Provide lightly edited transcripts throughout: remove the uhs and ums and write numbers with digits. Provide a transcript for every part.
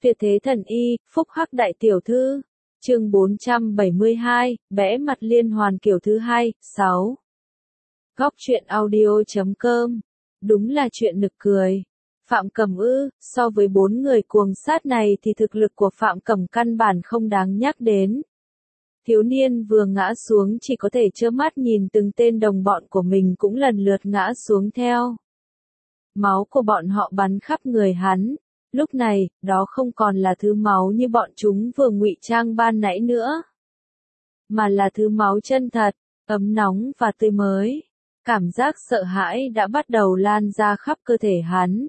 Tuyệt thế thần y, phúc hắc đại tiểu thư. Chương 472, bẽ mặt liên hoàn kiểu thứ hai, 6. Góc truyện audio.com. Đúng là chuyện nực cười. Phạm Cẩm so với 4 người cuồng sát này thì thực lực của Phạm Cẩm căn bản không đáng nhắc đến. Thiếu niên vừa ngã xuống chỉ có thể trơ mắt nhìn từng tên đồng bọn của mình cũng lần lượt ngã xuống theo. Máu của bọn họ bắn khắp người hắn. Lúc này, đó không còn là thứ máu như bọn chúng vừa ngụy trang ban nãy nữa, mà là thứ máu chân thật, ấm nóng và tươi mới. Cảm giác sợ hãi đã bắt đầu lan ra khắp cơ thể hắn.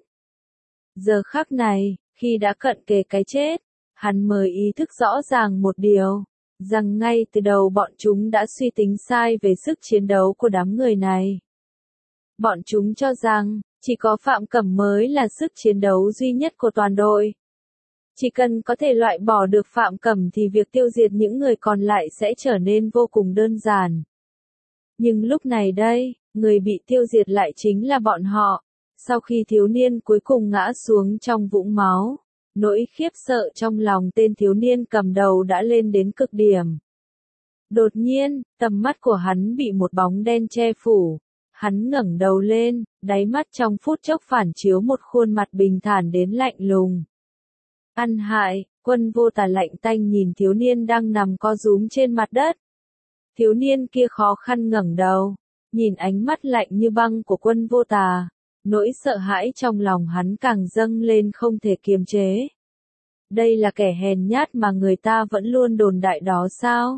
Giờ khắc này, khi đã cận kề cái chết, hắn mới ý thức rõ ràng một điều, rằng ngay từ đầu bọn chúng đã suy tính sai về sức chiến đấu của đám người này. Bọn chúng cho rằng, chỉ có Phạm Cẩm mới là sức chiến đấu duy nhất của toàn đội. Chỉ cần có thể loại bỏ được Phạm Cẩm thì việc tiêu diệt những người còn lại sẽ trở nên vô cùng đơn giản. Nhưng lúc này đây, người bị tiêu diệt lại chính là bọn họ. Sau khi thiếu niên cuối cùng ngã xuống trong vũng máu, nỗi khiếp sợ trong lòng tên thiếu niên cầm đầu đã lên đến cực điểm. Đột nhiên, tầm mắt của hắn bị một bóng đen che phủ. Hắn ngẩng đầu lên, đáy mắt trong phút chốc phản chiếu một khuôn mặt bình thản đến lạnh lùng. Ăn hại, Quân Vô Tà lạnh tanh nhìn thiếu niên đang nằm co rúm trên mặt đất. Thiếu niên kia khó khăn ngẩng đầu, nhìn ánh mắt lạnh như băng của Quân Vô Tà, nỗi sợ hãi trong lòng hắn càng dâng lên không thể kiềm chế. Đây là kẻ hèn nhát mà người ta vẫn luôn đồn đại đó sao?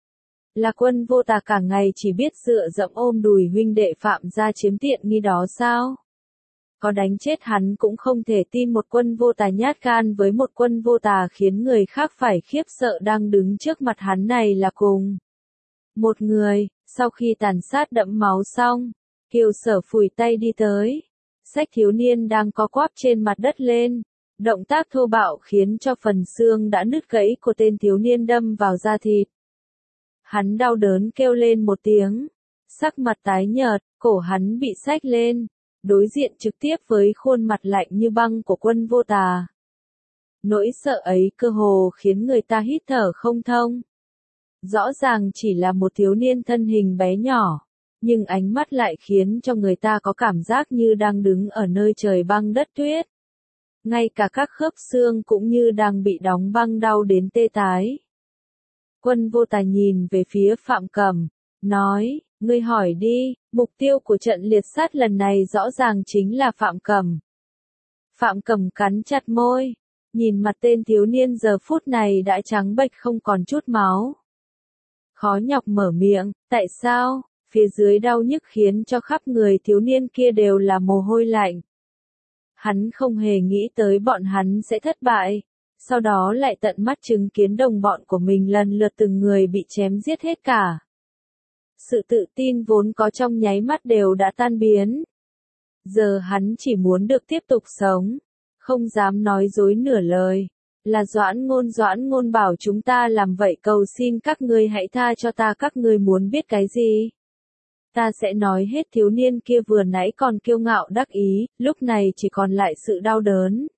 Là Quân Vô Tà cả ngày chỉ biết dựa dẫm ôm đùi huynh đệ Phạm gia chiếm tiện nghi đó sao? Có đánh chết hắn cũng không thể tin một Quân Vô Tà nhát gan với một Quân Vô Tà khiến người khác phải khiếp sợ đang đứng trước mặt hắn này là cùng một người. Sau khi tàn sát đẫm máu xong, Kiều Sở phủi tay đi tới, xách thiếu niên đang co quắp trên mặt đất lên. Động tác thô bạo khiến cho phần xương đã nứt gãy của tên thiếu niên đâm vào da thịt. Hắn đau đớn kêu lên một tiếng, sắc mặt tái nhợt, cổ hắn bị xách lên, đối diện trực tiếp với khuôn mặt lạnh như băng của Quân Vô Tà. Nỗi sợ ấy cơ hồ khiến người ta hít thở không thông. Rõ ràng chỉ là một thiếu niên thân hình bé nhỏ, nhưng ánh mắt lại khiến cho người ta có cảm giác như đang đứng ở nơi trời băng đất tuyết. Ngay cả các khớp xương cũng như đang bị đóng băng đau đến tê tái. Quân Vô Tà nhìn về phía Phạm Cẩm, nói, ngươi hỏi đi, mục tiêu của trận liệt sát lần này rõ ràng chính là Phạm Cẩm. Phạm Cẩm cắn chặt môi, nhìn mặt tên thiếu niên giờ phút này đã trắng bệch không còn chút máu. Khó nhọc mở miệng, tại sao? Phía dưới đau nhức khiến cho khắp người thiếu niên kia đều là mồ hôi lạnh. Hắn không hề nghĩ tới bọn hắn sẽ thất bại. Sau đó lại tận mắt chứng kiến đồng bọn của mình lần lượt từng người bị chém giết hết cả. Sự tự tin vốn có trong nháy mắt đều đã tan biến. Giờ hắn chỉ muốn được tiếp tục sống, không dám nói dối nửa lời. Là Doãn Ngôn bảo chúng ta làm vậy, cầu xin các ngươi hãy tha cho ta. Các ngươi muốn biết cái gì? Ta sẽ nói hết. Thiếu niên kia vừa nãy còn kiêu ngạo đắc ý, lúc này chỉ còn lại sự đau đớn,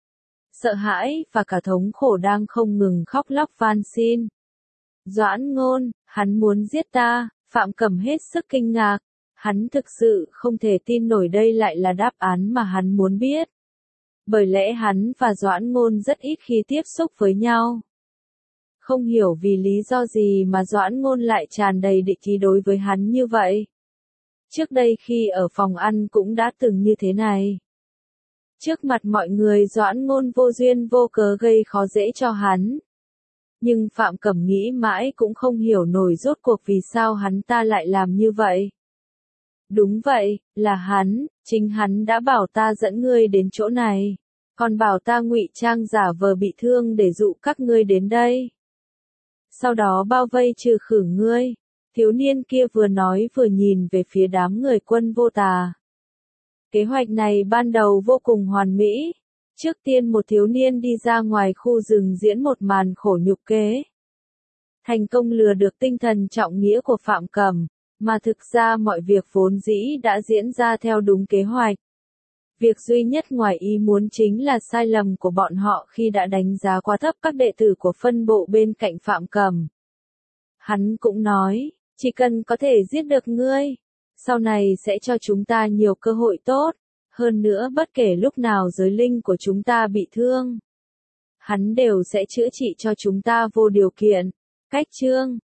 sợ hãi và cả thống khổ đang không ngừng khóc lóc van xin. Doãn Ngôn, hắn muốn giết ta. Phạm Cẩm hết sức kinh ngạc. Hắn thực sự không thể tin nổi đây lại là đáp án mà hắn muốn biết. Bởi lẽ hắn và Doãn Ngôn rất ít khi tiếp xúc với nhau. Không hiểu vì lý do gì mà Doãn Ngôn lại tràn đầy địch ý đối với hắn như vậy. Trước đây khi ở phòng ăn cũng đã từng như thế này. Trước mặt mọi người Doãn Ngôn vô duyên vô cớ gây khó dễ cho hắn. Nhưng Phạm Cẩm nghĩ mãi cũng không hiểu nổi rốt cuộc vì sao hắn ta lại làm như vậy. Đúng vậy, là hắn, chính hắn đã bảo ta dẫn ngươi đến chỗ này. Còn bảo ta ngụy trang giả vờ bị thương để dụ các ngươi đến đây. Sau đó bao vây trừ khử ngươi. Thiếu niên kia vừa nói vừa nhìn về phía đám người Quân Vô Tà. Kế hoạch này ban đầu vô cùng hoàn mỹ. Trước tiên một thiếu niên đi ra ngoài khu rừng diễn một màn khổ nhục kế. Thành công lừa được tinh thần trọng nghĩa của Phạm Cẩm, mà thực ra mọi việc vốn dĩ đã diễn ra theo đúng kế hoạch. Việc duy nhất ngoài ý muốn chính là sai lầm của bọn họ khi đã đánh giá quá thấp các đệ tử của phân bộ bên cạnh Phạm Cầm. Hắn cũng nói, chỉ cần có thể giết được ngươi, sau này sẽ cho chúng ta nhiều cơ hội tốt, hơn nữa bất kể lúc nào giới linh của chúng ta bị thương, hắn đều sẽ chữa trị cho chúng ta vô điều kiện. Cách chương